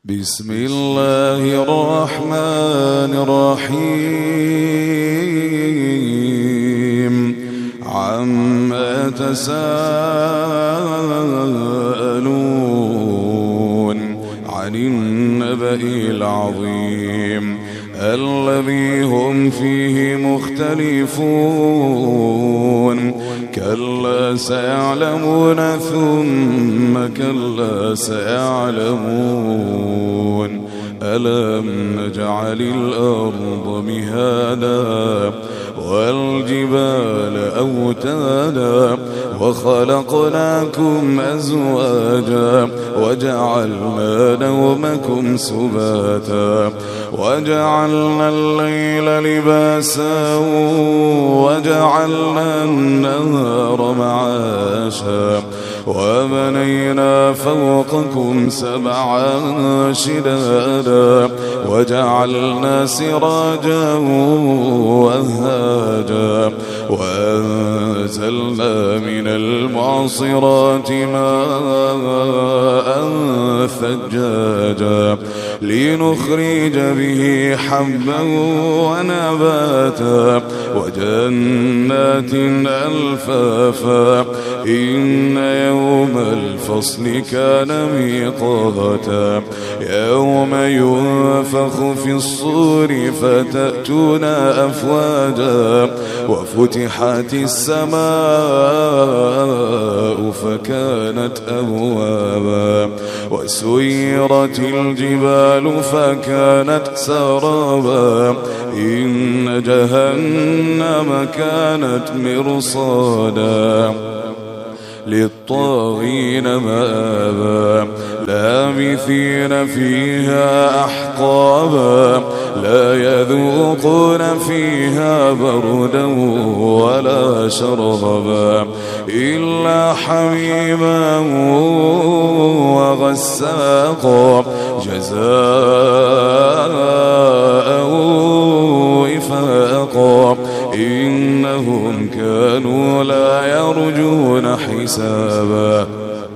بسم الله الرحمن الرحيم عما يتساءلون عن النبأ العظيم الذي هم فيه مختلفون كلا سيعلمون ثم كلا سيعلمون ألم نجعل الأرض مهادا والجبال أوتادا وخلقناكم أزواجا وجعلنا نومكم سباتا وجعلنا الليل لباسا وجعلنا النهار معاشا وبنينا فوقكم سبعا شدادا وجعلنا سراجا وهاجا وأنزلنا من المعصرات ماء ثجاجا لنخرج به حبا ونباتا وجنات ألفافا إن يوم الفصل كان ميقاتا يوم ينفخ في الصور فتأتون أفواجا وفتحت السماء فكانت أبوابا وسيرت الجبال فكانت سرابا إن جهنم كانت مرصادا للطاغين مآبا لابثين فيها أحقابا لا يذوقون فيها بردا ولا شرابا إلا حميما وغساقا جزاء وفاقا إنهم كانوا لا يرجون حسابا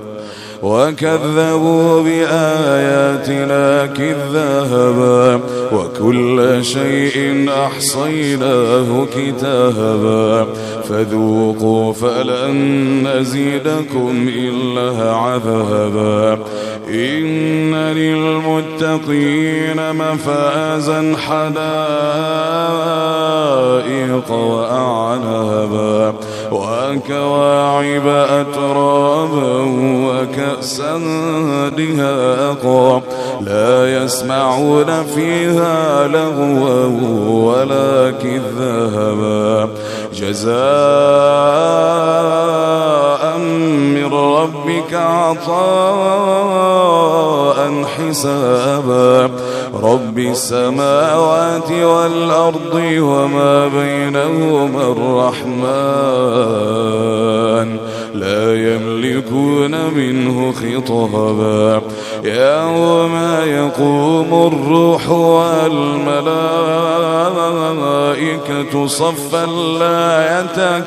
وكذبوا بآياتنا كذابا وكل شيء أحصيناه كتابا فذوقوا فلن نزيدكم إلا عذابا إن للمتقين مفازا حدائق وأعنابا وكواعب أترابا وكأسا دهاقا لا يسمعون فيها لغوا ولا كذابا جزاء من ربك عطاء حسابا رب السماوات والأرض وما بينهما الرحمن لا يملكون منه خطابا يوم يقوم الروح والملائكة صفا لا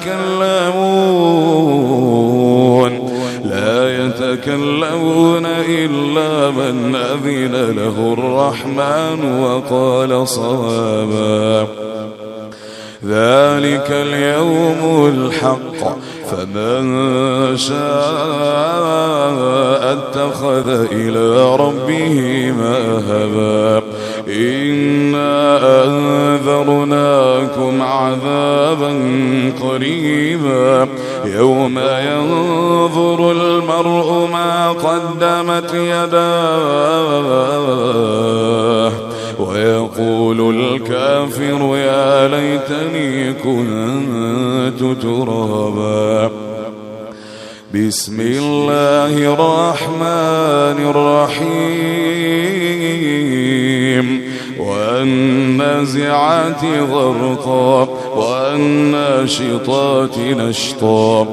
يتكلمون إلا من أذن له الرحمن وقال صوابا ذلك اليوم الحق فمن شاء اتخذ إلى ربه مآبا إنا أنذرناكم عذابا قريبا يوم ينظر المرء ما قدمت يداه ويقول الكافر يا ليتني كنت ترابا بسم الله الرحمن الرحيم والنازعات غرقا والناشطات نشطا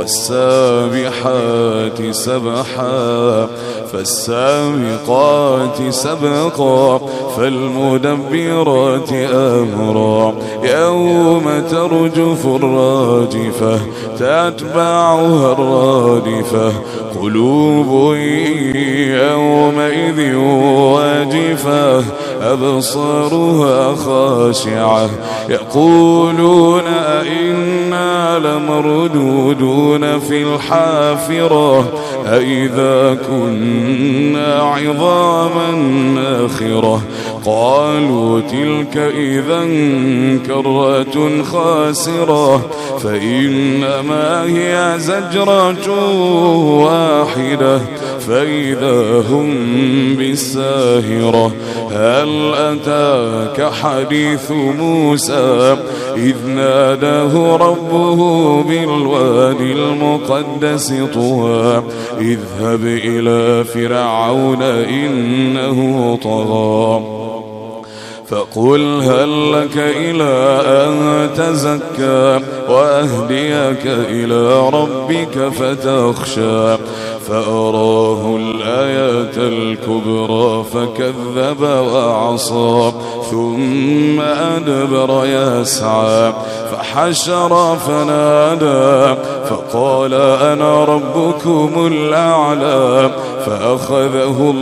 والسابحات سبحا فالسابقات سبقا فالمدبرات أمرا يوم ترجف الراجفة تتبعها الرادفة قلوب يومئذ واجفة أبصارها خاشعة يقولون أئنا لمردودون في الحافرة أئذا كنا عظاما ناخرة قالوا تلك إذا كرة خاسرة فإنما هي زجرة واحدة فإذا هم بالساهرة هل أتاك حديث موسى إذ ناداه ربه بالوادي المقدس طوى اذهب إلى فرعون إنه طغى فقل هل لك إلى أن تزكى وأهديك إلى ربك فتخشى فأراه الآية الكبرى فكذب وعصى ثم أدبر يسعى فحشر فنادى فقال أنا ربكم الأعلى فأخذه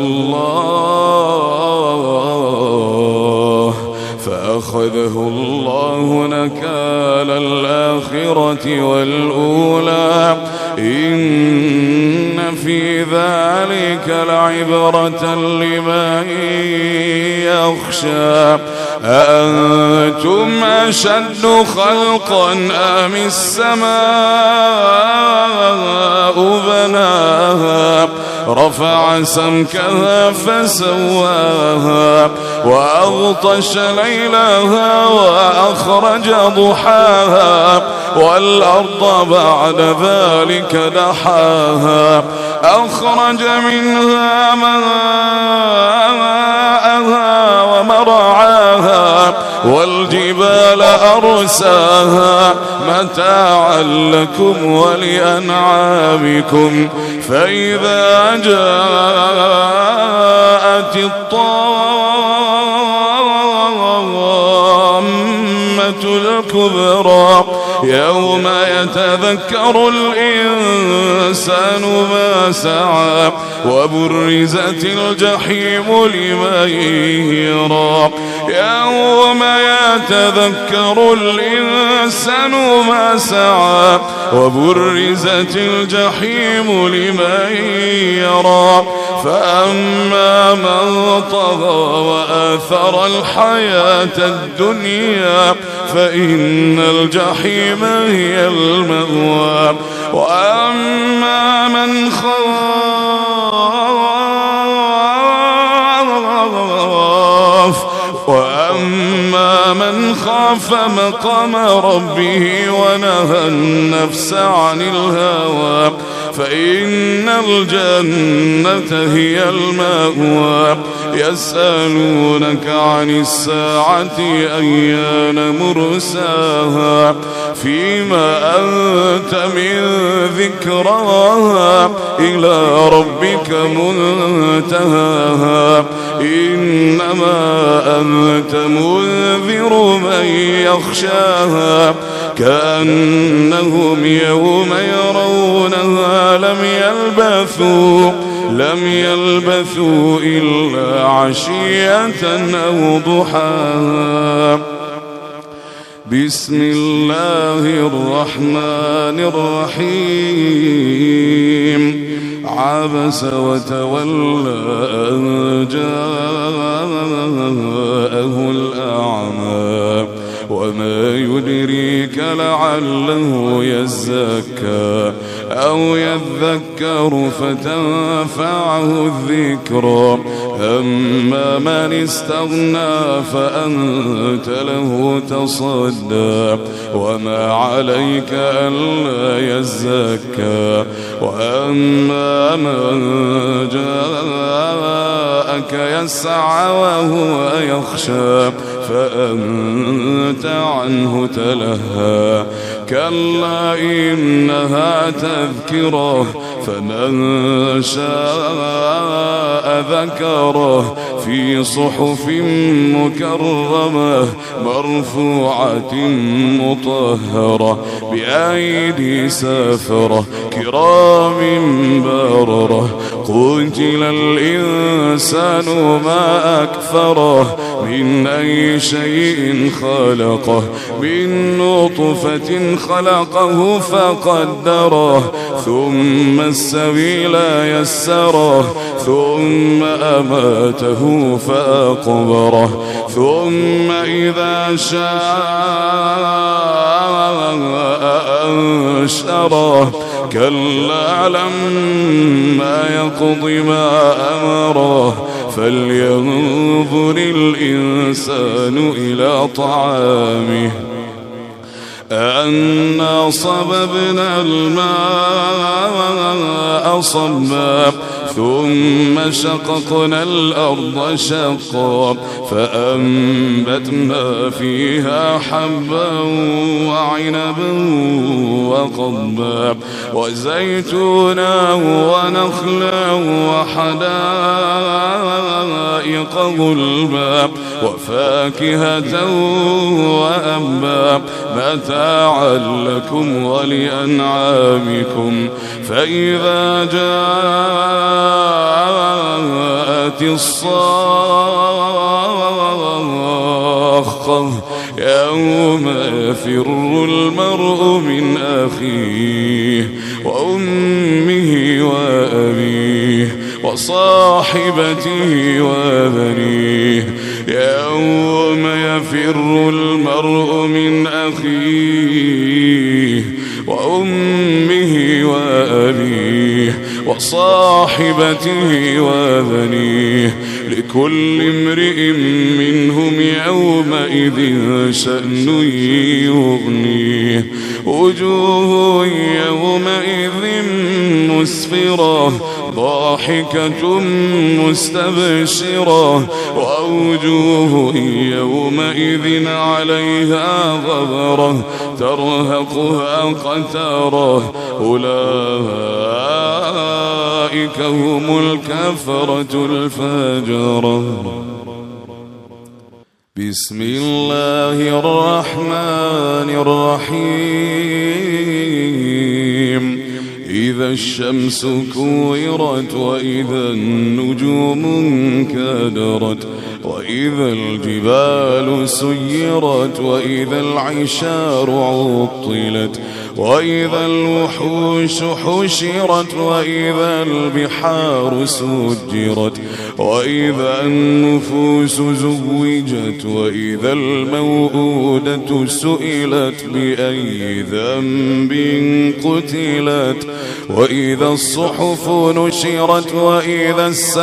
الله نكال الآخرة والأولى إن في ذلك لعبرة لمن يخشى أأنتم أشد خلقا أم السماء بناها رفع سمكها فسواها وأغطش ليلها وأخرج ضحاها والأرض بعد ذلك دحاها أخرج منها ماءها ومرعاها والجبال أرساها متاعا لكم ولأنعامكم فإذا جاءت الطامة الكبرى يوم يتذكر الإنسان ما سعى وبرزت الجحيم لمن يرى يوم يتذكر الإنسان ما سعى وبرزت الجحيم لمن يرى فأما من طغى وآثر الحياة الدنيا فإن الجحيم هي المأوى وأما من خاف مقام ربه ونهى النفس عن الهوى فإن الجنة هي المأوى يسألونك عن الساعة أيان مرساها فيما أنت من ذكراها إلى ربك منتهاها إنما أنت منذر من يخشاها كأنهم يوم يرونها لم يلبثوا إلا عشية أو ضحاها بسم الله الرحمن الرحيم عبس وتولى أن جاءه الأعمى وما يدريك لعله يزكى أو يذكر فتنفعه الذكرى أما من استغنى فأنت له تصدى وما عليك ألا يزكى وأما من جاءك يسعى وهو يخشى فأنت عنه تلهى كلا إنها تذكرة فمن شاء ذكره في صحف مكرمة مرفوعة مطهرة بأيدي سافرة كرام بررة قتل الإنسان ما أكفره من أي شيء خلقه من نطفة خلقه فقدره ثم السبيل يسره ثم أماته فأقبره ثم إذا شاء أنشره كلا لما يقض ما أمره فلينظر الإنسان إلى طعامه أنا صببنا الماء صبا ثم شققنا الأرض شقا فأنبتنا فيها حبا وعنبا وقضبا وزيتونا ونخلا وحدائق غلبا وفاكهة وأبا متاعا لكم ولأنعامكم فإذا جاءت الصاخة يوم يفر المرء من أخيه وأمه وأبيه وصاحبته وبنيه يوم يفر المرء من أخيه وأمه وأبيه وصاحبته وبنيه لكل امرئ منهم يومئذ شأن يغنيه وجوه يومئذ مسفرة ضاحكة مستبشرة ووجوه يومئذ عليها غبرة ترهقها قترة أولئك هم الكفرة الفجرة. بسم الله الرحمن الرحيم إذا الشمس كورت وإذا النجوم انكدرت وإذا الجبال سيرت وإذا العشار عطلت وإذا الوحوش حشرت وإذا البحار سجرت وإذا النفوس زوجت وإذا الموءودة سئلت بأي ذنب قتلت وإذا الصحف نشرت وإذا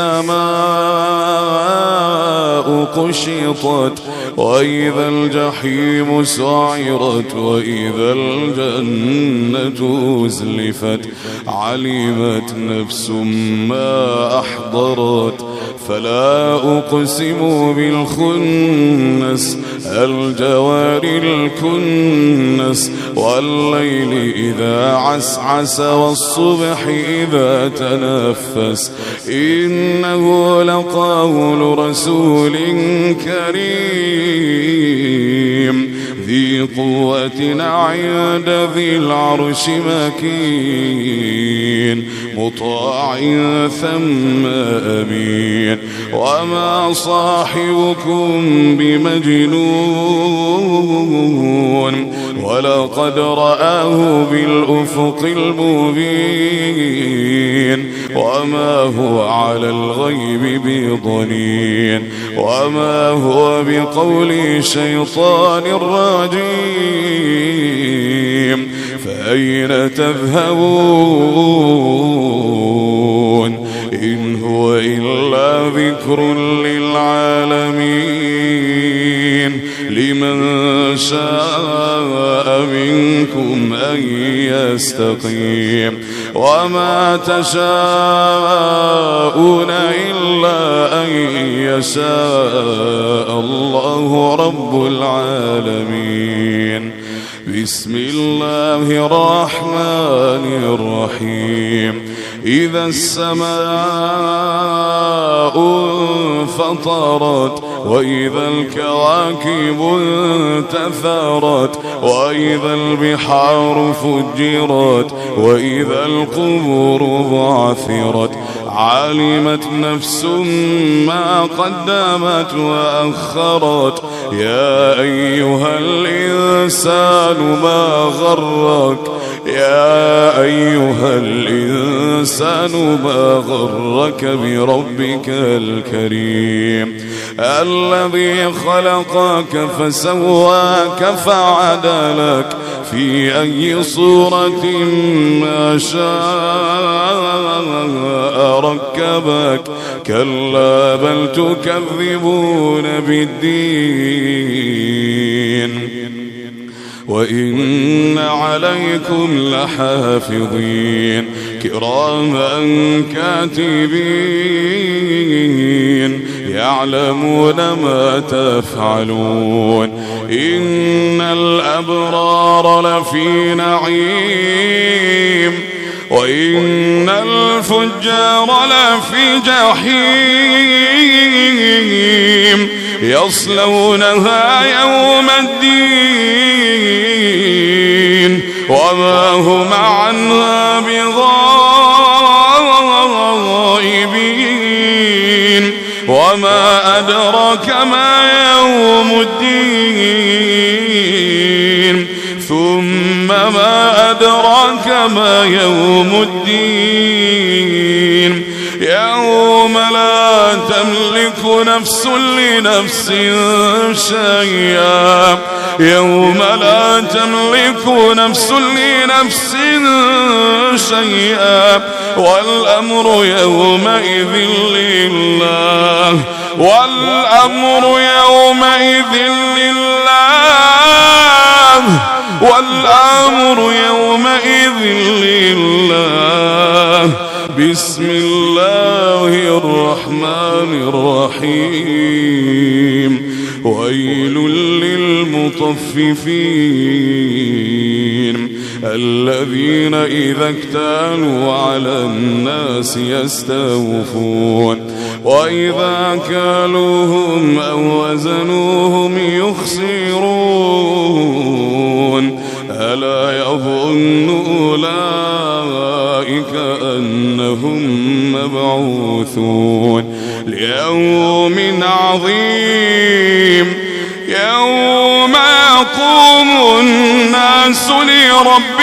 السماء قشطت وإذا الجحيم سعرت وإذا الجنة أزلفت علمت نفس ما أحضرت فلا أقسم بالخنس الجوار الكنس والليل إذا عسعس والصبح إذا تنفس إنه لقول رسول كريم ذي قوة عند ذي العرش مكين مطاع ثم أمين وما صاحبكم بمجنون ولقد رآه بالأفق المبين وما هو على الغيب بضنين وما هو بقول شيطان رجيم فأين تذهبون إن هو إلا ذكر للعالمين لمن شاء منكم أن يستقيم وما تشاءون إلا أن يشاء الله رب العالمين. بسم الله الرحمن الرحيم إذا السماء انفطرت وإذا الكواكب انتثرت وإذا البحار فجرت وإذا القبور بعثرت علمت نفس ما قدمت وأخرت يا أيها الإنسان ما غرك يا أيها الإنسان ما غرك بربك الكريم الذي خلقك فسواك فعدلك في أي صورة ما شاء ركبك كلا بل تكذبون بالدين وإن عليكم لحافظين كراما كاتبين يعلمون ما تفعلون إن الأبرار لفي نعيم وإن الفجار لفي جحيم يصلونها يوم الدين وما هم عنها بغائبين وما أدراك ما يوم الدين ثم ما أدراك ما يوم الدين يوم لا تملك نفس لنفس شيئا يوم لا تملك نفس لنفس شيئا والأمر يومئذ لله والأمر يومئذ لله والأمر يومئذ لله بسم الله الرحمن الرحيم ويل للمطففين الذين إذا اكتالوا على الناس يستوفون وإذا كالوهم أو وزنوهم يخسرون ألا يظن أولئك أنهم مبعوثون ليوم عظيم يوم يقوم الناس لرب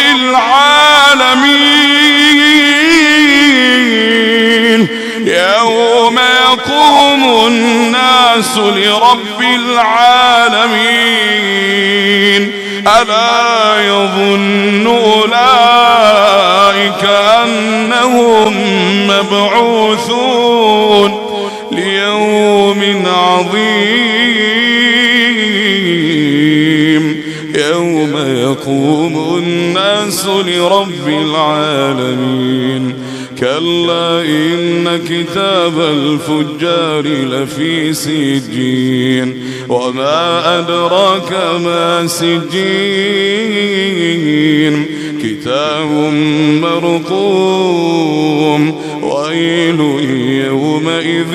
العالمين يوم يقوم الناس لرب العالمين ألا يظن أولئك أنهم مبعوثون ليوم عظيم يوم يقوم الناس لرب العالمين كلا إن كتاب الفجار لفي سجين وما أدراك ما سجين كتاب مرقوم ويل يومئذ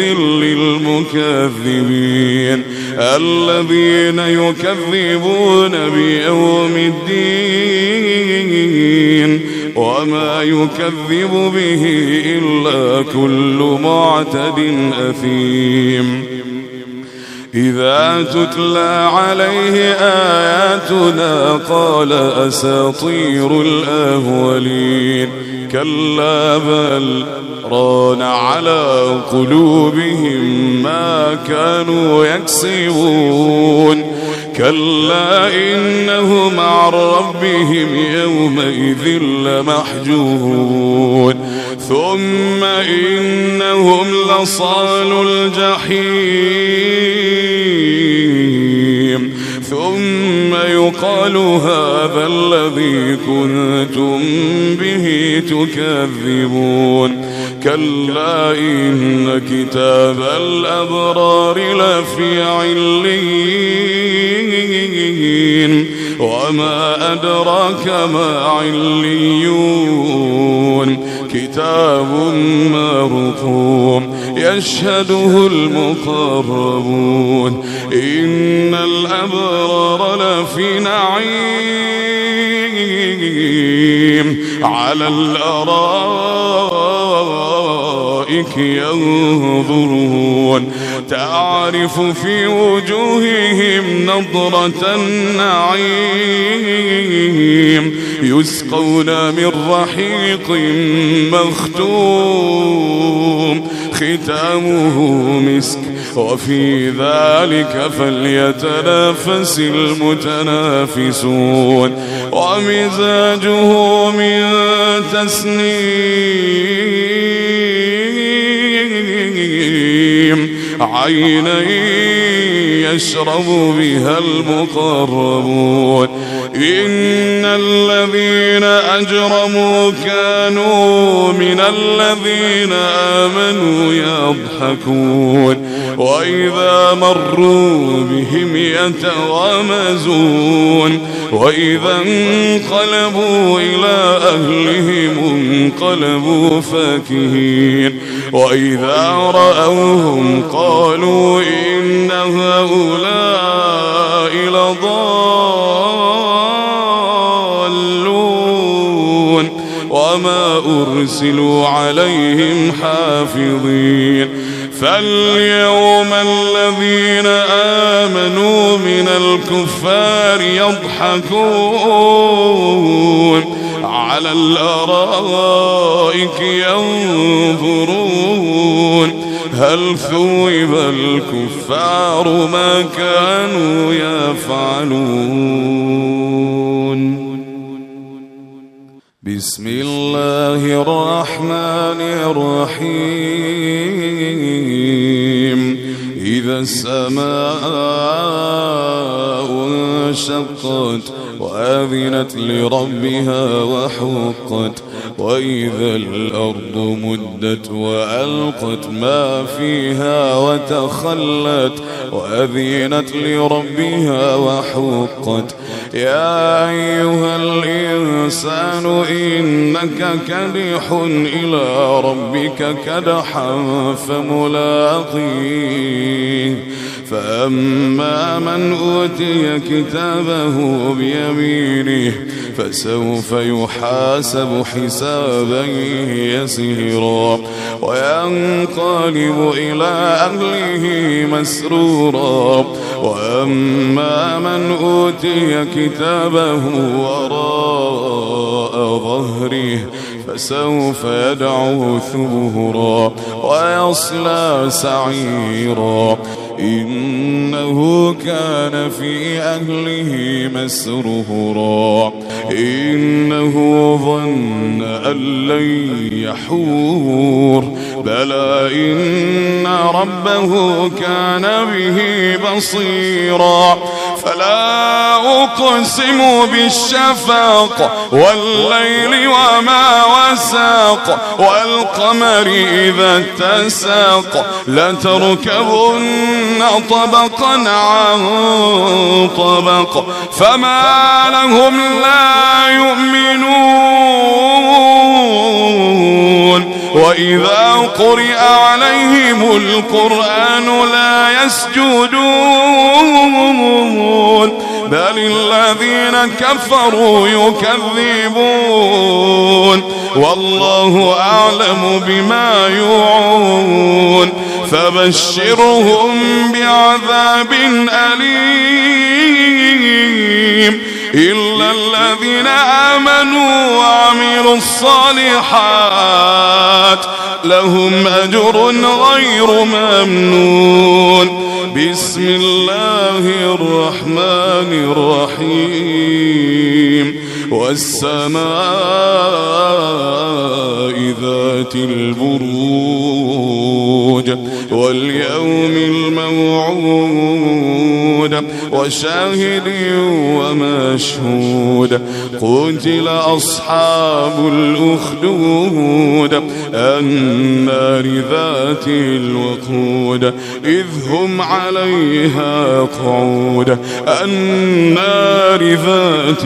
للمكذبين الذين يكذبون بيوم الدين وما يكذب به إلا كل معتد أثيم إذا تتلى عليه آياتنا قال أساطير الأولين كلا بل ران على قلوبهم ما كانوا يكسبون كلا إنهم عن ربهم يومئذ لمحجوبون ثم إنهم لصالو الجحيم ثم يقال هذا الذي كنتم به تكذبون كلا إن كتاب الأبرار لفي عليين وما أدراك ما عليون كتاب مرقوم يشهده المقربون إن الأبرار لفي نعيم على الأرائك الأرائك ينظرون تعرف في وجوههم نضرة النعيم يسقون من رحيق مختوم ختامه مسك وفي ذلك فليتنافس المتنافسون ومزاجه من تسنيم عينا يشرب بها المقربون إن الذين أجرموا كانوا من الذين آمنوا يضحكون وإذا مروا بهم يتغامزون وإذا انقلبوا إلى أهلهم انقلبوا فاكهين وإذا رأوهم قالوا إن هؤلاء لضالون وما أرسلوا عليهم حافظين فاليوم الذين آمنوا من الكفار يضحكون على الأرائك ينظرون هل ثوب الكفار ما كانوا يفعلون. بسم الله الرحمن الرحيم إذا السماء انشقت وأذنت لربها وحقت وإذا الأرض مدت وألقت ما فيها وتخلت وأذنت لربها وحقت يا أيها الإنسان إنك كدح إلى ربك كدحا فملاقيه فأما من أوتي كتابه بيمينه فسوف يحاسب حسابا يسيرا وينقلب إلى أهله مسرورا وأما من أوتي كتابه وراء ظهره فسوف يدعو ثبورا ويصلى سعيرا إنه كان في أهله مسرورا إنه ظن أن لن يحور بلى إن ربه كان به بصيرا فلا أقسم بالشفق والليل وما وسق والقمر إذا اتسق لتركبن طبقا عن طبق فما لهم لا يؤمنون وإذا قرئ عليهم القرآن لا يسجدون بل الذين كفروا يكذبون والله أعلم بما يوعون فبشرهم بعذاب أليم إلا الذين آمنوا وعملوا الصالحات لهم أجر غير ممنون. بسم الله الرحمن الرحيم والسماء ذات البروج واليوم الموعود وشاهد ومشهود قتل أصحاب الأخدود النار ذات الوقود إذ هم عليها قعود النار ذات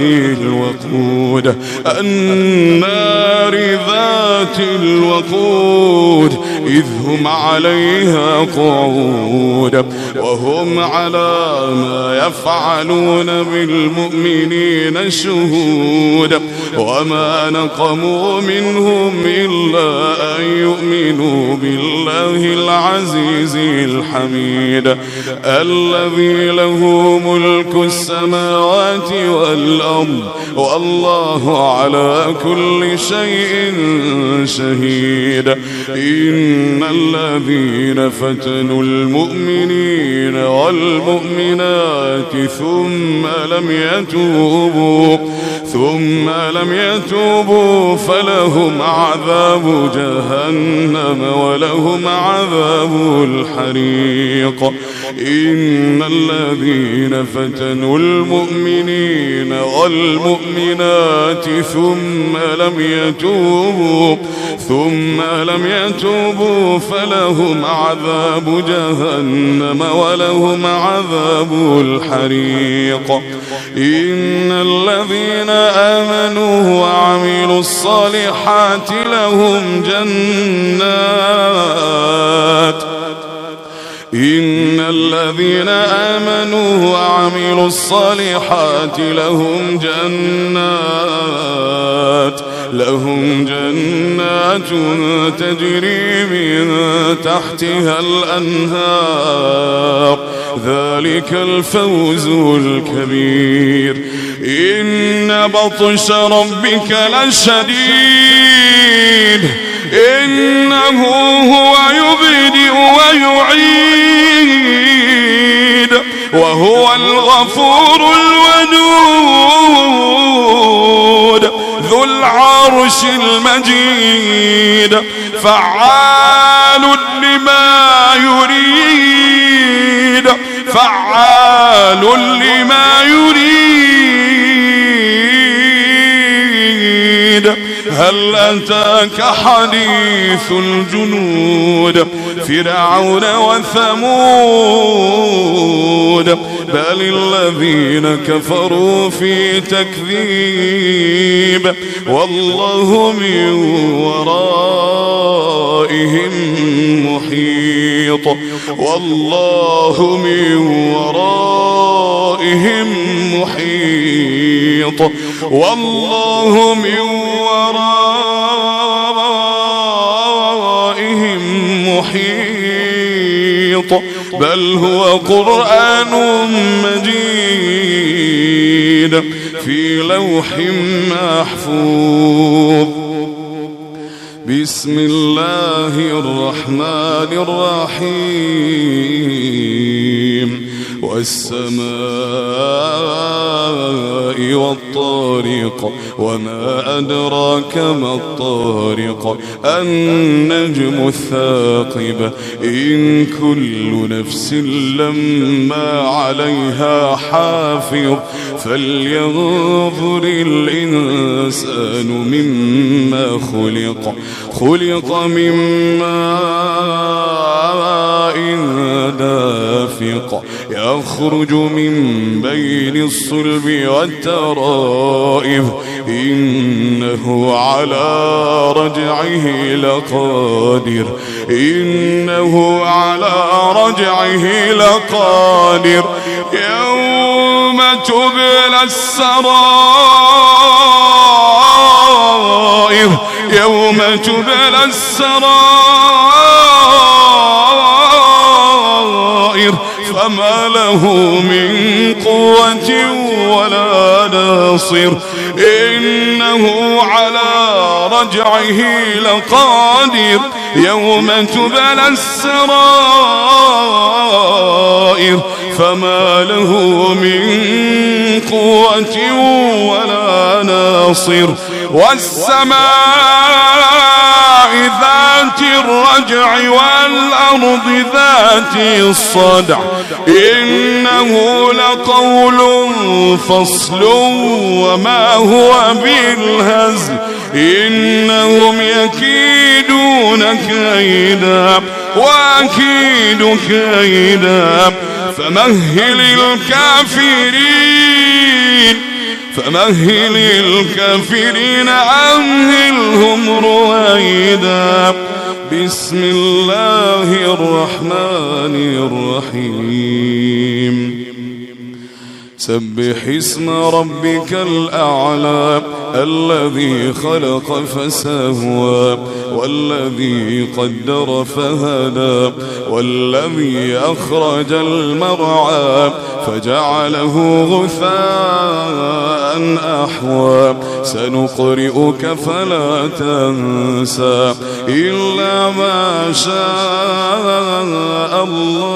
الوقود النار ذات الوقود إذ هم عليها قعود وهم على ما يفعلون بالمؤمنين شهود وما نقموا منهم إلا أن يؤمنوا بالله العزيز الحميد الذي له ملك السماوات والأرض والله على كل شيء شهيد إن الذين فتنوا المؤمنين والمؤمنات ثم لم يتوبوا فلهم عذاب جهنم ولهم عذاب الحريق إن الذين فتنوا المؤمنين والمؤمنات ثم لم يتوبوا فلهم عذاب جهنم ولهم عذاب الحريق إن الذين آمنوا وعملوا الصالحات لهم جنات إن الذين آمنوا وعملوا الصالحات لهم جنات تجري من تحتها الأنهار ذلك الفوز الكبير إن بطش ربك لشديد إنه هو يبدئ ويعيد وهو الغفور الودود ذو العرش المجيد فعال لما يريد هل أتاك حديث الجنود فرعون وثمود بل الذين كفروا في تكذيب والله من ورائهم محيط بل هو قرآن مجيد في لوح محفوظ بسم الله الرحمن الرحيم والسماء والطارق وما أدراك ما الطارق النجم الثاقب إن كل نفس لما عليها حافظ فلينظر الإنسان مما خلق من ماء دافق يخرج من بين الصلب والترائب إنه على رجعه لقادر يوم تبلى السرائر فما له من قوة ولا ناصر إنه على رجعه لقادر يوم تبلى السرائر فما له من قوة ولا ناصر والسماء ذات الرجع والأرض ذات الصدع إنه لقول فصل وما هو بالهزل إنهم يكيدون كيدا وأكيد كيدا فمهل فمهل الكافرين أمهلهم رويدا. بسم الله الرحمن الرحيم. سبح اسم ربك الأعلى الذي خلق فسوى والذي قدر فهدى والذي أخرج المرعى فجعله غثاء أحوى. سنقرئك فلا تنسى إلا ما شاء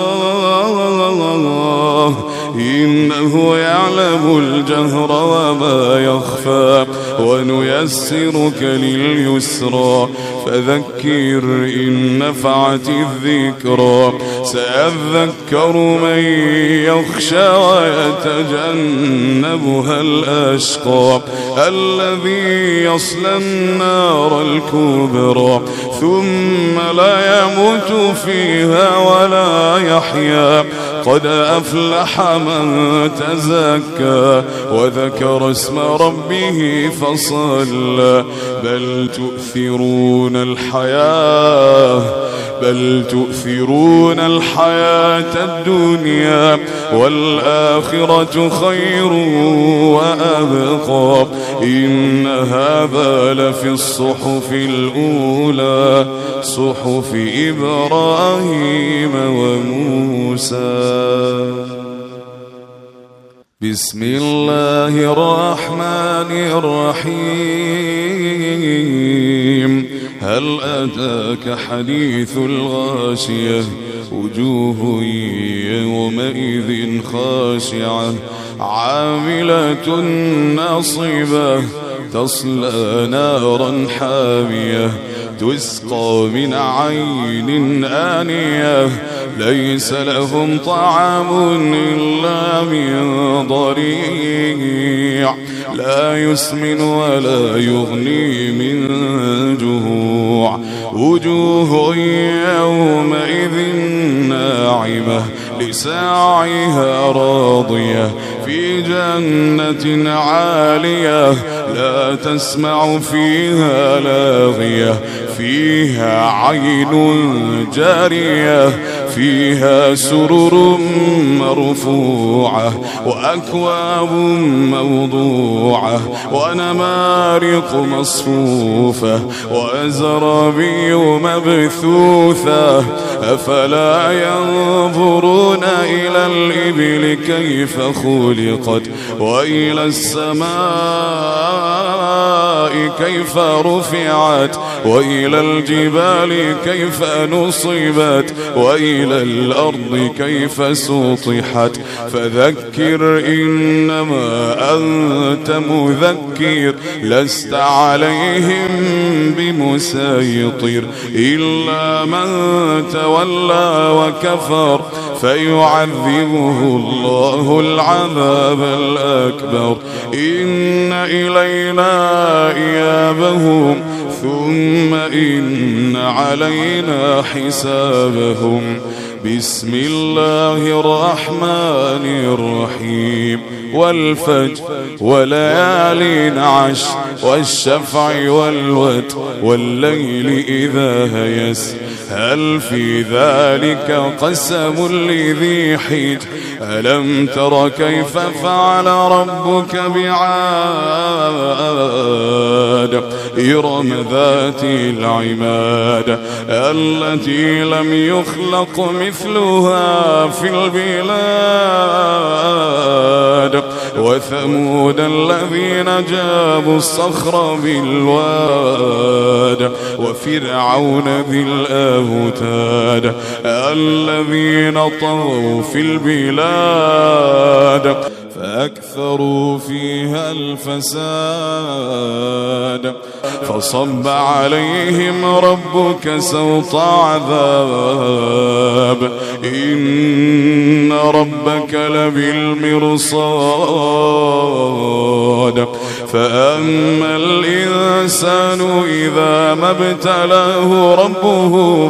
الله إنه يعلم الجهر وما يخفى. ونيسرك لليسرى فذكر إن نفعت الذكرى. سيذكر من يخشى ويتجنبها الأشقى الذي يصلى النار الكبرى ثم لا يموت فيها ولا يحيا. قد أفلح من تزكى وذكر اسم ربه فصلى. بل تؤثرون الحياة الدنيا والآخرة خير وأبقى. إن هذا لفي الصحف الأولى صحف إبراهيم وموسى. بسم الله الرحمن الرحيم. هل أتاك حديث الغاشية وجوه يومئذ خاشعة عاملة ناصبة تصلى نارا حامية تسقى من عين آنية ليس لهم طعام إلا من ضريع لا يسمن ولا يغني من جوع. وجوه يومئذ ناعمة لسعيها راضية في جنة عالية لا تسمع فيها لاغية فيها عين جارية فيها سرر مرفوعة وأكواب موضوعة ونمارق مصفوفة وزرابي مبثوثة. أفلا ينظرون إلى الإبل كيف خلقت وإلى السماء كيف رفعت وإلى الجبال كيف نصبت وإلى الأرض كيف سطحت. فذكر إنما أنت مذكر لست عليهم بمسيطر إلا من تولى وكفر فيعذبه الله العذاب الأكبر. إن إلينا إيابهم ثم إن علينا حسابهم. بسم الله الرحمن الرحيم. والفجر وليال عشر والشفع والوتر والليل إذا هيس هل في ذلك قسم لذي حجر. ألم تر كيف فعل ربك بعاد إرم ذات العماد التي لم يخلق مثلها في البلاد. وثمود الذين جابوا الصخر بالواد وفرعون ذي الأوتاد الذين طغوا في البلاد فأكثروا فيها الفساد. فصب عليهم ربك سوط عذاب إن ربك لبالمرصاد. فأما الإنسان إذا ما ابتلاه ربه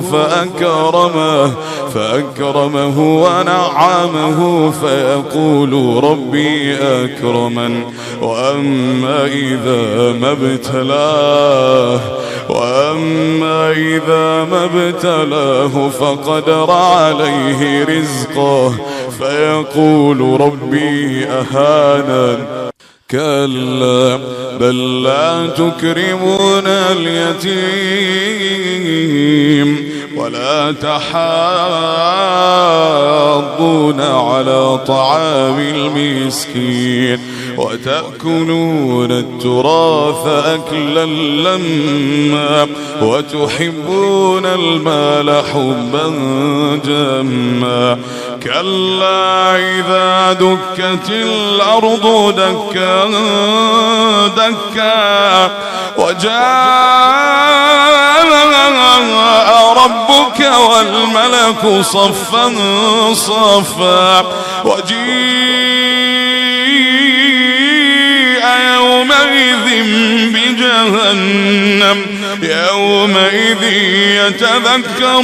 فأكرمه ونعمه فيقول ربي أكرمن وأما إذا ما ابتلاه فقدر عليه رزقه فيقول ربي أهانن كلا بل لا تكرمون اليتيم ولا تحاضون على طعام المسكين وتأكلون التراث أكلا لما وتحبون المال حبا جما كلا إذا دكت الأرض دكا دكا وجاء ربك والملك صفا صفا وجيء يومئذ بجهنم يومئذ يتذكر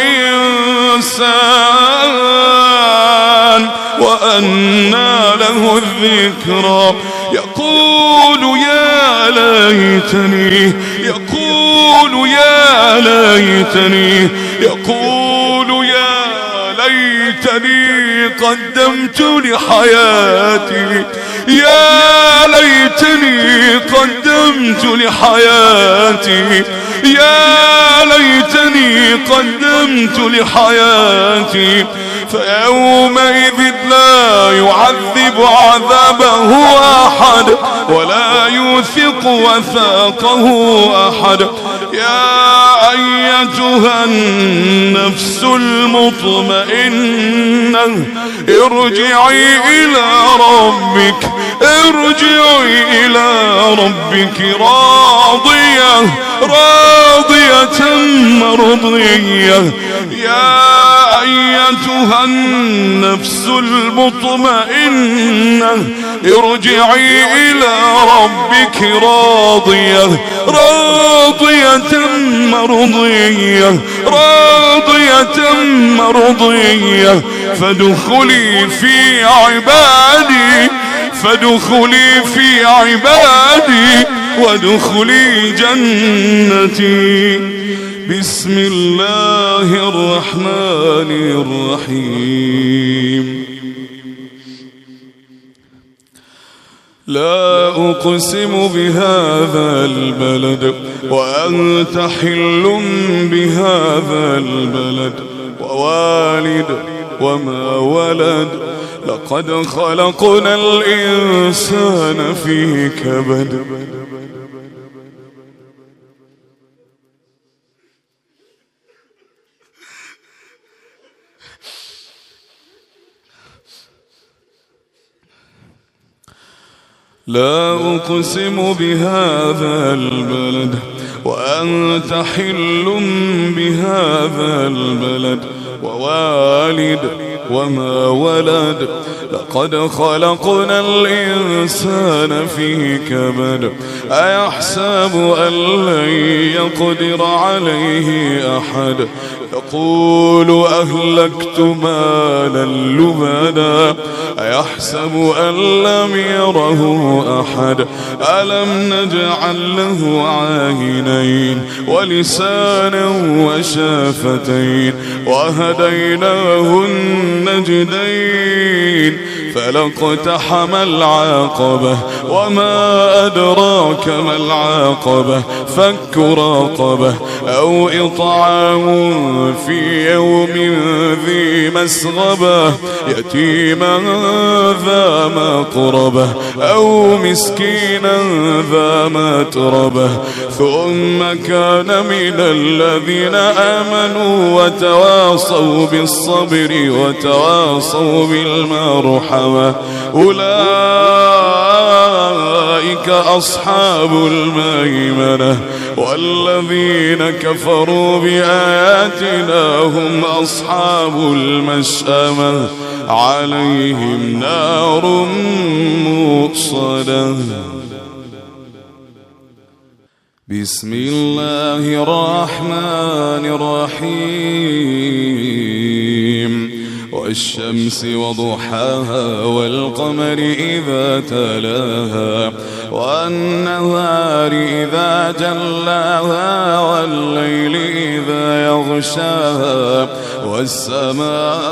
الإنسان وأنى له الذكرى يقول يا ليتني قدمت لحياتي يا ليتني قدمت لحياتي فيومئذ لا يعذب عذابه أحد ولا يوثق وثاقه أحد يا أيتها النفس المطمئنة ارجعي إلى ربك راضية مرضية يا أيتها النفس المطمئنة ارجعي إلى ربك راضية مرضية فادخلي في عبادي وادخلي جنتي بسم الله الرحمن الرحيم لا أقسم بهذا البلد وأنت حل بهذا البلد ووالد وما ولد لقد خلقنا الإنسان في كبد لا أقسم بهذا البلد وأنت حل بهذا البلد ووالد وما ولد لقد خلقنا الإنسان في كبد أيحسب أن لن يقدر عليه أحد يقول أهلكت مالا لبدا أيحسب أن لم يره أحد ألم نجعل له عينين ولسانا وشفتين وهديناه النجدين فلاقتحم العقبة وما أدراك ما العقبة فك رقبة أو إطعام في يوم ذي مسغبة يتيما ذا مقربة أو مسكينا ذا متربة ثم كان من الذين آمنوا وتواصوا بالصبر وتواصوا بالمرحمة أولئك أصحاب الميمنة والذين كفروا بآياتنا هم أصحاب المشأمة عليهم نار مؤصدة. بسم الله الرحمن الرحيم والشمس وضحاها والقمر إذا تلاها والنهار إذا جلاها والليل إذا يغشاها والسماء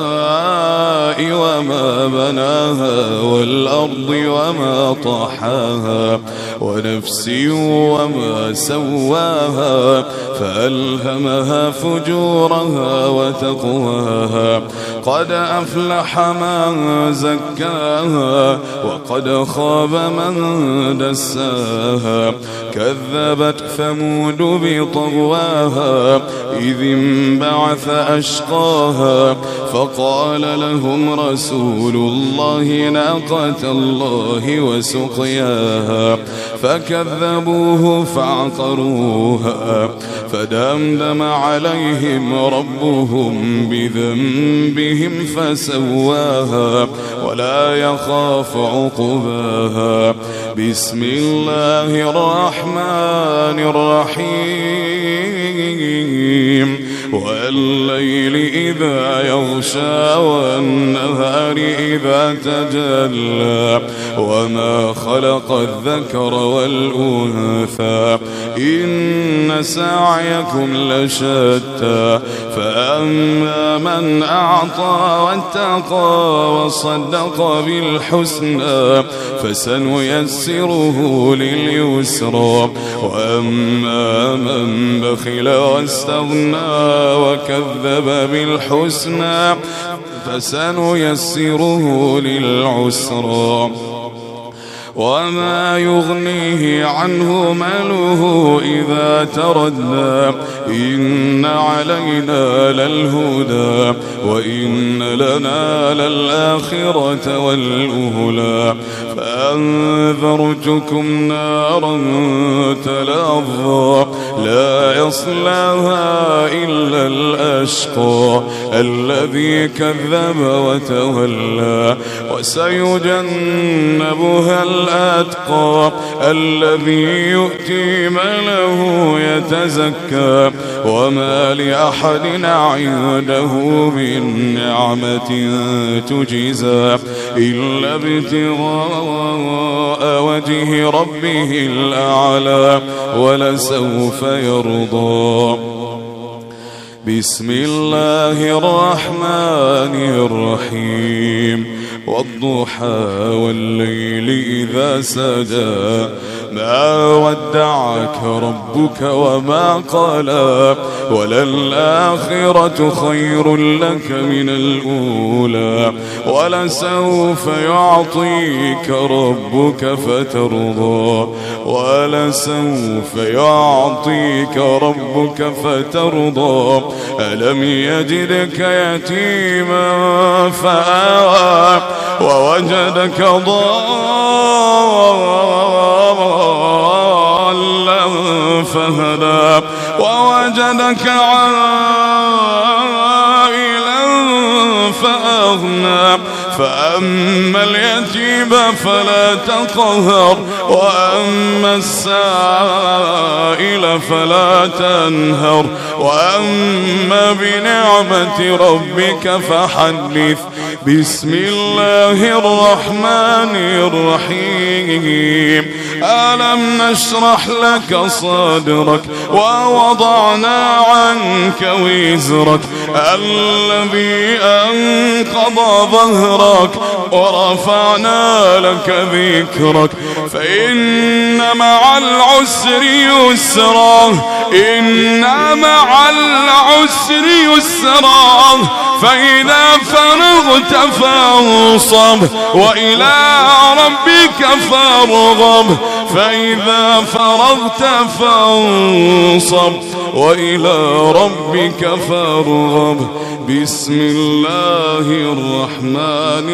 وما بناها والأرض وما طحاها ونفس وما سواها فألهمها فجورها وتقواها قد أفلح من زكاها وقد خاب من دساها كذبت ثمود بطغواها إذ انبعث أشقاها فقال لهم رسول الله ناقة الله وسقياها فكذبوه فعقروها فدمدم عليهم ربهم بذنبهم فسواها ولا يخاف عقباها بسم الله الرحمن الرحيم والليل إذا يغشى والنهار إذا تجلى وما خلق الذكر والأنثى إن سعيكم لشتى فأما من أعطى واتقى وصدق بالحسنى فسنيسره لليسرى وأما من بخل واستغنى وكذب بالحسنى فسنيسره للعسرى وما يغنيه عنه ماله إذا تردى إن علينا للهدى وإن لنا للآخرة والأولى فأنذرتكم نارا تلظى لا يصلاها إلا الأشقى الذي كذب وتولى وسيجنبها الأتقى الذي يؤتي ماله يتزكى وما لأحد عنده من نعمة تجزى إلا ابتغاء وجه ربه الأعلى ولسوف يرضى بسم الله الرحمن الرحيم والضحى والليل إذا سجى ما ودعك ربك وما قلى وللآخرة خير لك من الأولى ولسوف يعطيك ربك فترضى ولسوف يعطيك ربك فترضى ألم يجدك يتيما فآوى ووجدك ضالا فهدى ووجدك عائلا فأغنى فأما اليتيم فلا تقهر وأما السائل فلا تنهر وأما بنعمة ربك فحدث بسم الله الرحمن الرحيم ألم نشرح لك صدرك ووضعنا عنك وزرك الذي أنقض ظهرك ورفعنا لك ذكرك فإن مع العسر يسرا إن مع العسر يسرا فإذا فرغت فانصب وإلى ربك فارغب فإذا فرغت فانصب وإلى ربك فارغب بسم الله الرحمن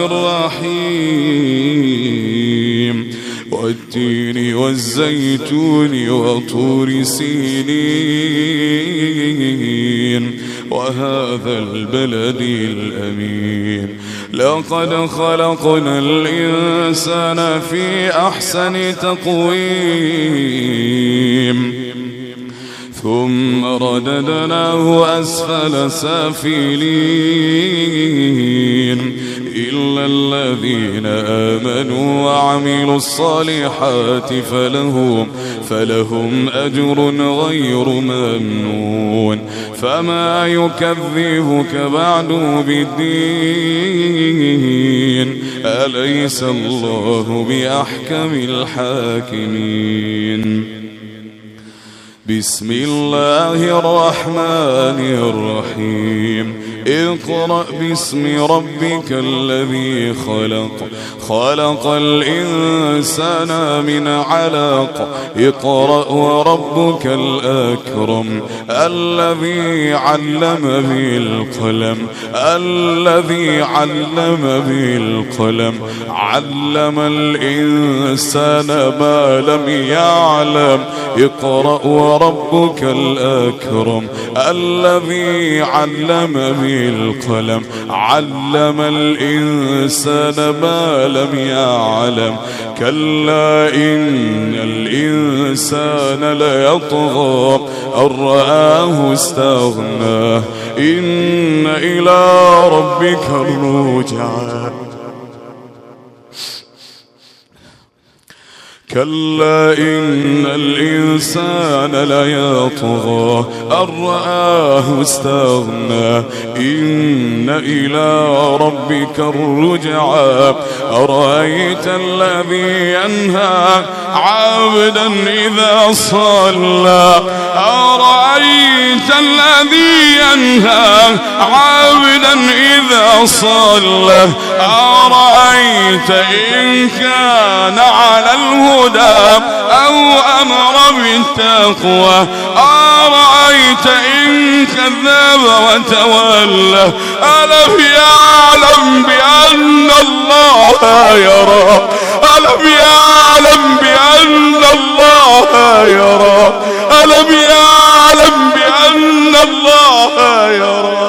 الرحيم والتين والزيتون وطور سينين وهذا البلد الأمين لقد خلقنا الإنسان في أحسن تقويم ثم رددناه أسفل سافلين إلا الذين آمنوا وعملوا الصالحات فلهم أجر غير ممنون فما يكذبك بعد بالدين أليس الله بأحكم الحاكمين بسم الله الرحمن الرحيم اقرأ باسم ربك الذي خلق الإنسان من علق اقرأ وربك الأكرم الذي علم بالقلم علم الإنسان ما لم يعلم اقرأ وربك الأكرم الذي علم بالقلم علم الإنسان ما لم يعلم كلا إن الإنسان ليطغى أن رآه استغنى إن إلى ربك الرجعى كلا إن الإنسان ليطغى أن رآه استغنى إن إلى ربك الرجعى أرأيت الذي ينهى عبدا إذا صلى أرأيت الذي ينهى عبدا إذا صلى أرأيت إن كان على الهدى أو أمر بالتقوى أرأيت إن كذب وتولى ألم يعلم بأن الله يرى ألم يعلم بأن الله يرى ألم يعلم بأن الله يرى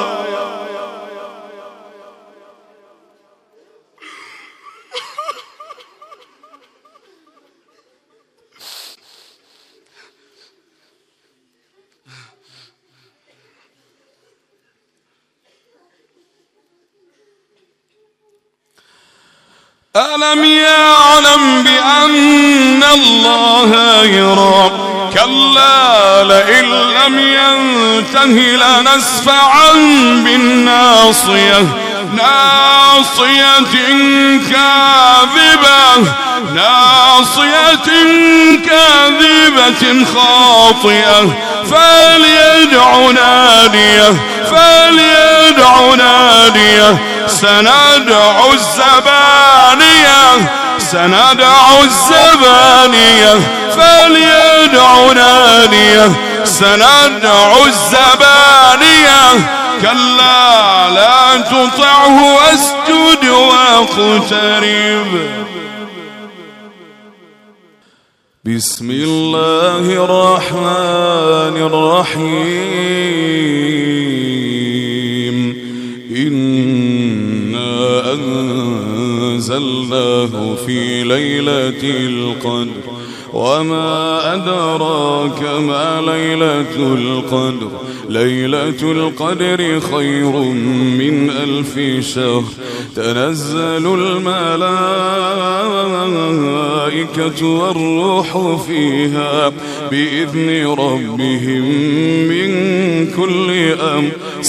ألم يعلم بأن الله يرى كلا لئن لم ينته لنسفعا بالناصية ناصية كاذبة خاطئة فليدع ناديه سندع الزبانية فليدع ناديه سندع الزبانية كلا لا تطعه واسجد واقترب بسم الله الرحمن الرحيم إنا أنزلناه في ليلة القدر وما أدراك ما ليلة القدر ليلة القدر خير من 1000 شهر تنزل الملائكة والروح فيها بإذن ربهم من كل أمر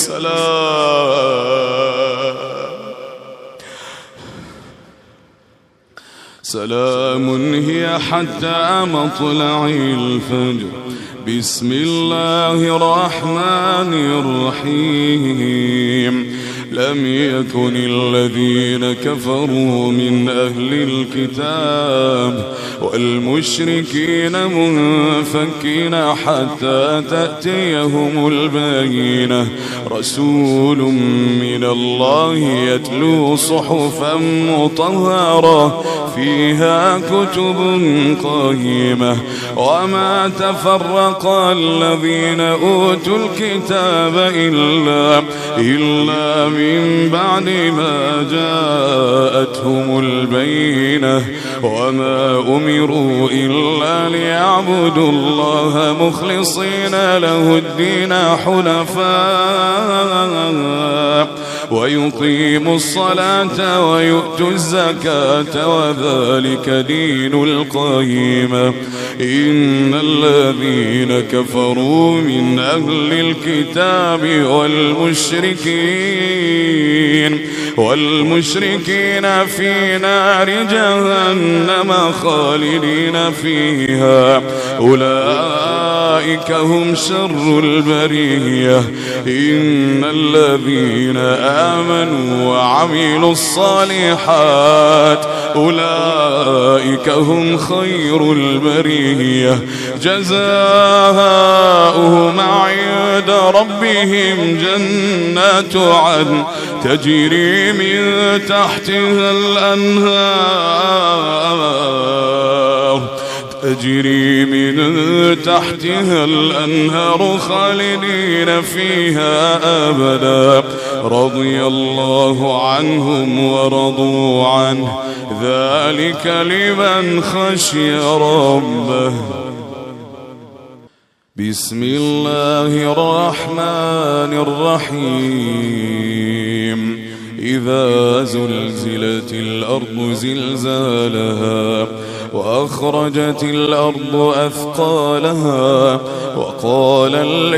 سلام هي حتى مطلع الفجر بسم الله الرحمن الرحيم لم يكن الذين كفروا من أهل الكتاب والمشركين منفكين حتى تأتيهم البينة رسول من الله يتلو صحفا مطهرة فيها كتب قيمة وما تفرق الذين أوتوا الكتاب إلا من بعد ما جاءتهم البينة وما أمروا إلا ليعبدوا الله مخلصين له الدين حنفاء ويقيموا الصلاة ويؤتوا الزكاة وذلك دين القيمة. إن الذين كفروا من أهل الكتاب والمشركين في نار جهنم خالدين فيها أولئك هم شر البرية. إن الذين آمنوا وعملوا الصالحات أولئك هم خير البرية جزاؤهم عند ربهم جنات عدن تجري من تحتها الأنهار خالدين فيها أبدا رضي الله عنهم ورضوا عنه ذلك لمن خشي ربه. بسم الله الرحمن الرحيم. إذا زلزلت الأرض زلزالها وأخرجت الأرض أثقالها وقال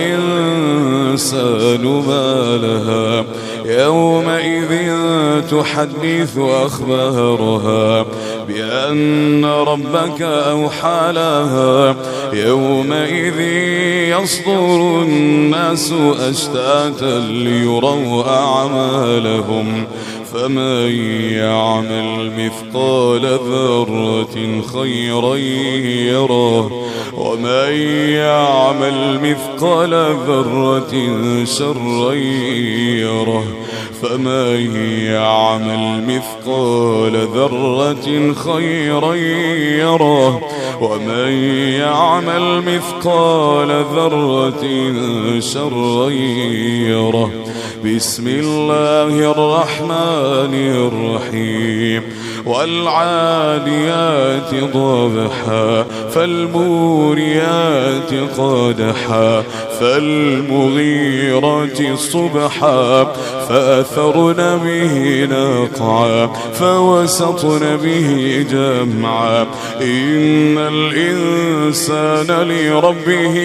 الإنسان ما لها يومئذ تحدث أخبارها بأن ربك أوحى لها يومئذ يصدر الناس أشتاتا ليروا أعمالهم فمن يعمل مثقال ذرة خيرا يره ومن يعمل مثقال ذرة شرا يره فمن يعمل مثقال ذرة خيرا يره ومن يعمل مثقال ذرة شرا يره. بسم الله الرحمن الرحيم. والعاديات ضبحا فالموريات قدحا فالمغيرات صبحا فأثرن به نقعا فوسطن به جمعا إن الإنسان لربه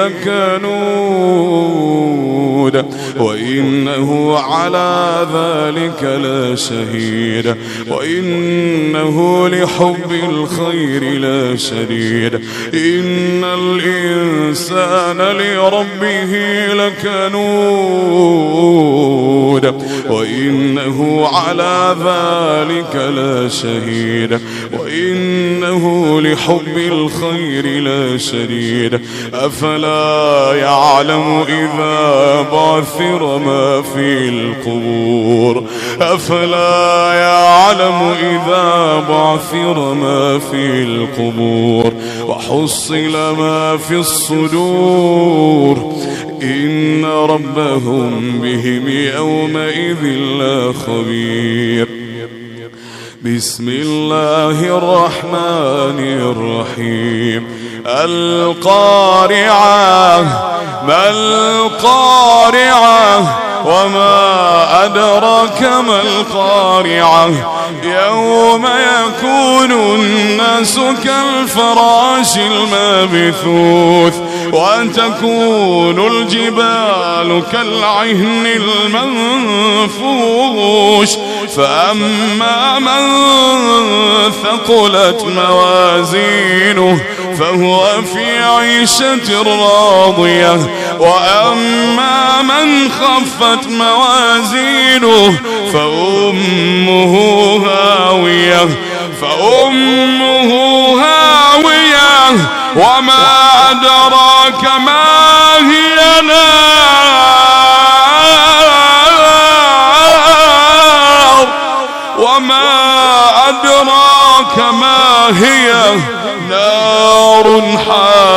لكنود وإنه على ذلك لشهيد وإنه لحب الخير لشديد إن الإنسان لربه لكنود وإنه على ذلك لشهيد وإنه لحب الخير لشديد أفلا يعلم إذا بعثر ما في القبور أفلا يعلم إذا بعثر ما في القبور وحصل ما في الصدور إن ربهم بهم يومئذ لخبير. بسم الله الرحمن الرحيم. القارعة ما القارعة وما أدراك ما القارعة يوم يكون الناس كالفراش المبثوث وتكون الجبال كالعهن المنفوش فأما من ثقلت موازينه فهو في عيشة راضية وأما من خفت موازينه فأمه هاوية وما أدراك ما هي نار وما أدراك ما هي نار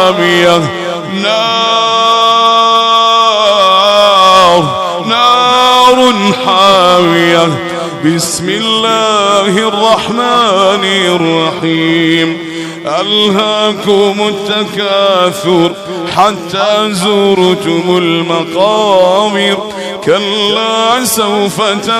حامية نار حامية. بسم الله الرحمن الرحيم. ألهاكم التكاثر حتى زرتم المقابر كلا سوف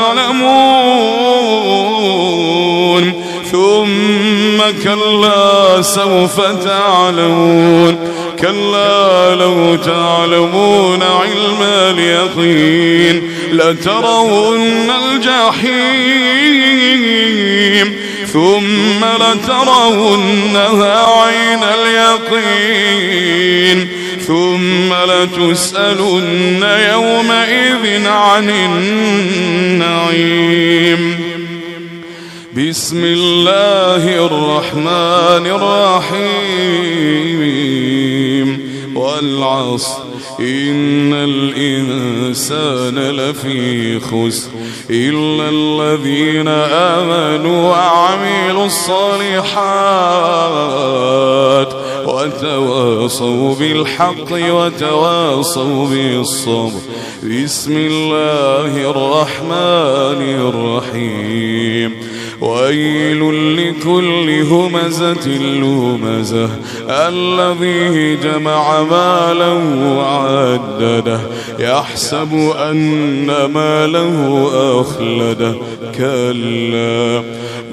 تعلمون ثم كلا سوف تعلمون كلا لو تعلمون علم اليقين لترون الجحيم ثم لترونها عين اليقين ثم لتسألن يومئذ عن النعيم. بسم الله الرحمن الرحيم. والعصر إن الإنسان لفي خسر إلا الذين آمنوا وعملوا الصالحات وتواصوا بالحق وتواصوا بالصبر. بسم الله الرحمن الرحيم. ويل لكل همزة لمزة الذي جمع مالا وعدده يحسب أن ماله أخلده كلا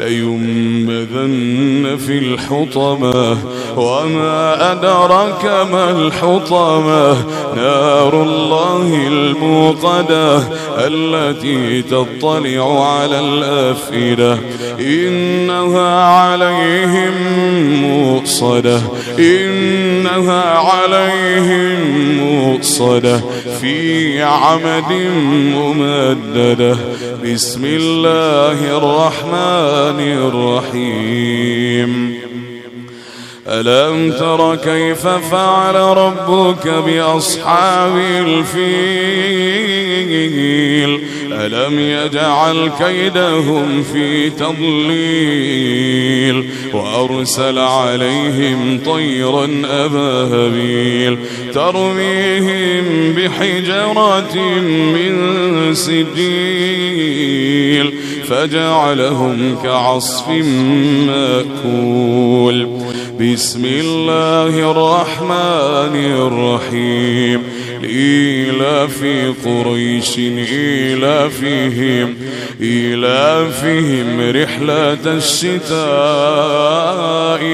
لينبذن في الحطمة وما أدرك ما الحطمة نار الله الموقدة التي تطلع على الأفئدة إنها عليهم مؤصدة إنها عليهم مؤصدة في عمد ممددة. بسم الله الرحمن الرحيم. ألم تر كيف فعل ربك بأصحاب الفيل ألم يجعل كيدهم في تضليل وأرسل عليهم طيرا أبابيل ترميهم بحجرة من سجيل فجعلهم كعصف مأكول. بسم الله الرحمن الرحيم. لإيلاف قريش إيلافهم رحلة الشتاء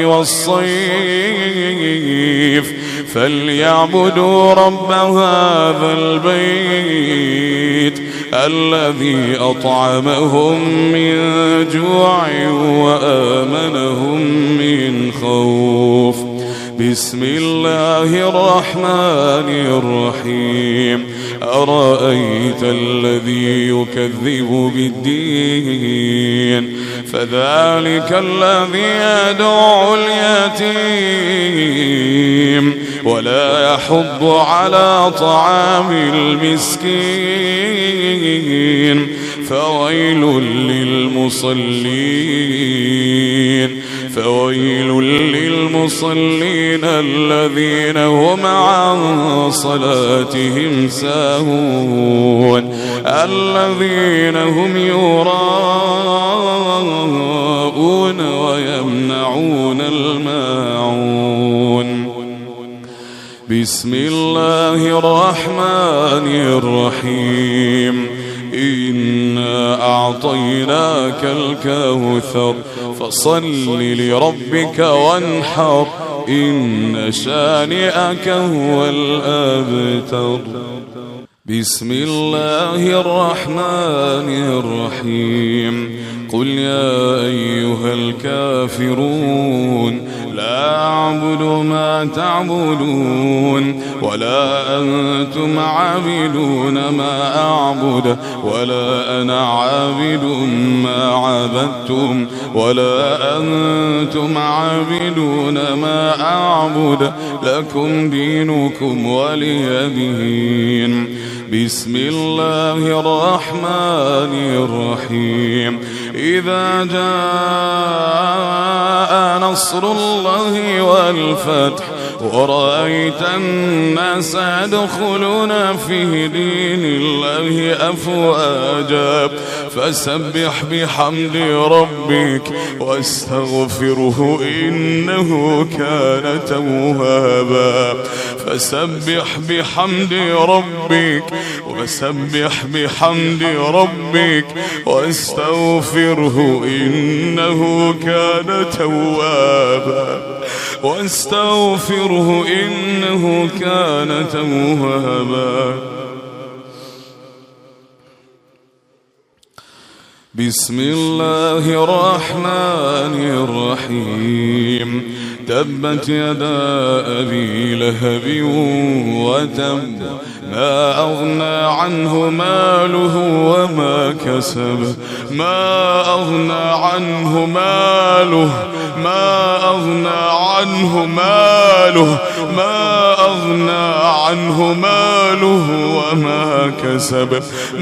والصيف فليعبدوا رب هذا البيت الذي أطعمهم من جوع وآمنهم من خوف. بسم الله الرحمن الرحيم. أرأيت الذي يكذب بالدين فذلك الذي يدعو اليتيم ولا يحض على طعام المسكين فويل للمصلين الذين هم عن صلاتهم ساهون الذين هم يراءون ويمنعون الماعون. بسم الله الرحمن الرحيم. إنا أعطيناك الكوثر فصل لربك وانحر إن شانئك هو الأبتر. بسم الله الرحمن الرحيم. قل يا أيها الكافرون لا أعبد ما تعبدون ولا أنتم عابدون ما أعبد ولا أنا عابد ما عبدتم ولا أنتم عابدون ما أعبد لكم دينكم ولي دين. بسم الله الرحمن الرحيم إذا جاء نصر الله والفتح ورأيت الناس يدخلون في دين الله أفواجا فسبح بحمد ربك واستغفره إنه كان توابا فسبح بحمد ربك واستغفره إنه كان توابا بسم الله الرحمن الرحيم تبت يدا أبي لهب وتب ما أغنى عنه ماله وما كسب ما أغنى عنه ماله وما كسب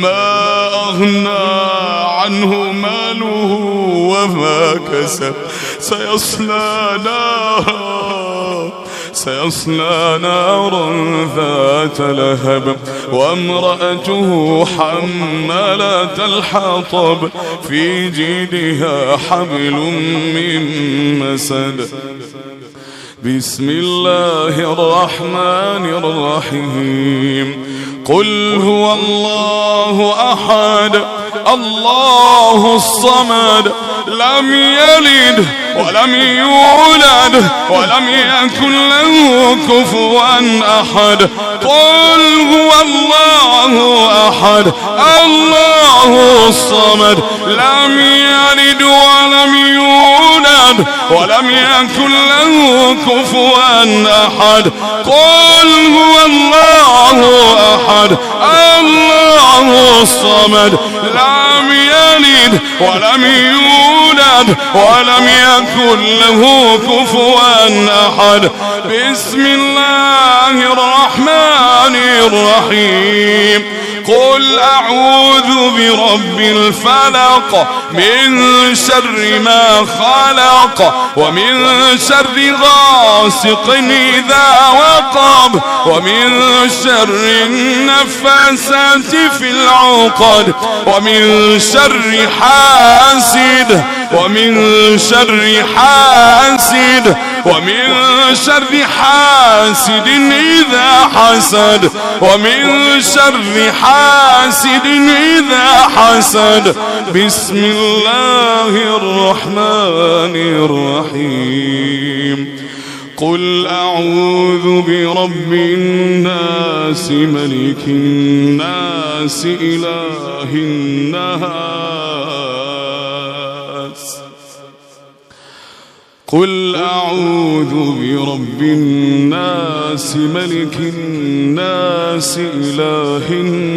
سيصلى نارا ذات لهب وامرأته حمالة الحطب في جيدها حبل من مسد بسم الله الرحمن الرحيم قل هو الله أحد الله الصمد لم يلد ولم يولد ولم يكن له كفوا أحد قل هو الله أحد الله الصمد لم يلد ولم يولد ولم يكن له كفوا أحد قل هو الله أحد الله الصمد لم يلد ولم يولد ولم يكن له كفوا أحد بسم الله الرحمن الرحيم قل أعوذ برب الفلق من شر ما خلق ومن شر غاسق إذا وقب ومن شر النفاسات في العقد ومن شر حاسد إذا حسد بسم الله الرحمن الرحيم قل أعوذ برب الناس ملك الناس إله الناس قل أعوذ برب الناس ملك الناس إله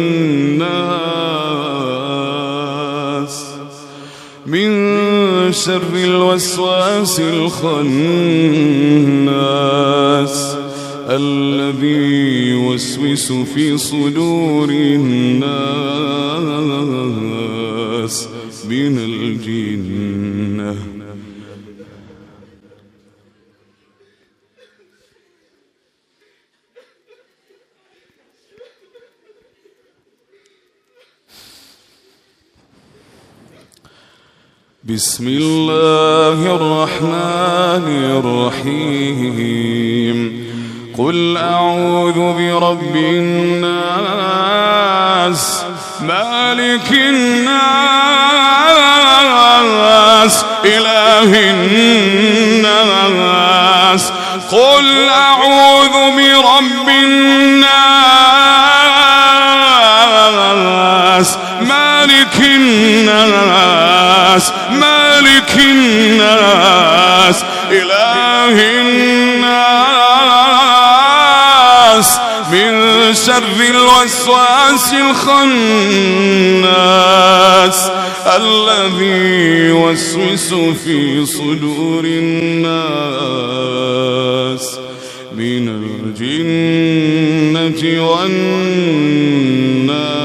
الناس من شر الوسواس الخناس الذي يوسوس في صدور الناس من الجنة بسم الله الرحمن الرحيم قل أعوذ برب الناس مالك الناس إله الناس قل أعوذ برب الناس مالك الناس إله الناس من شر الوسواس الخناس الذي يوسوس في صدور الناس من الجنة والناس الناس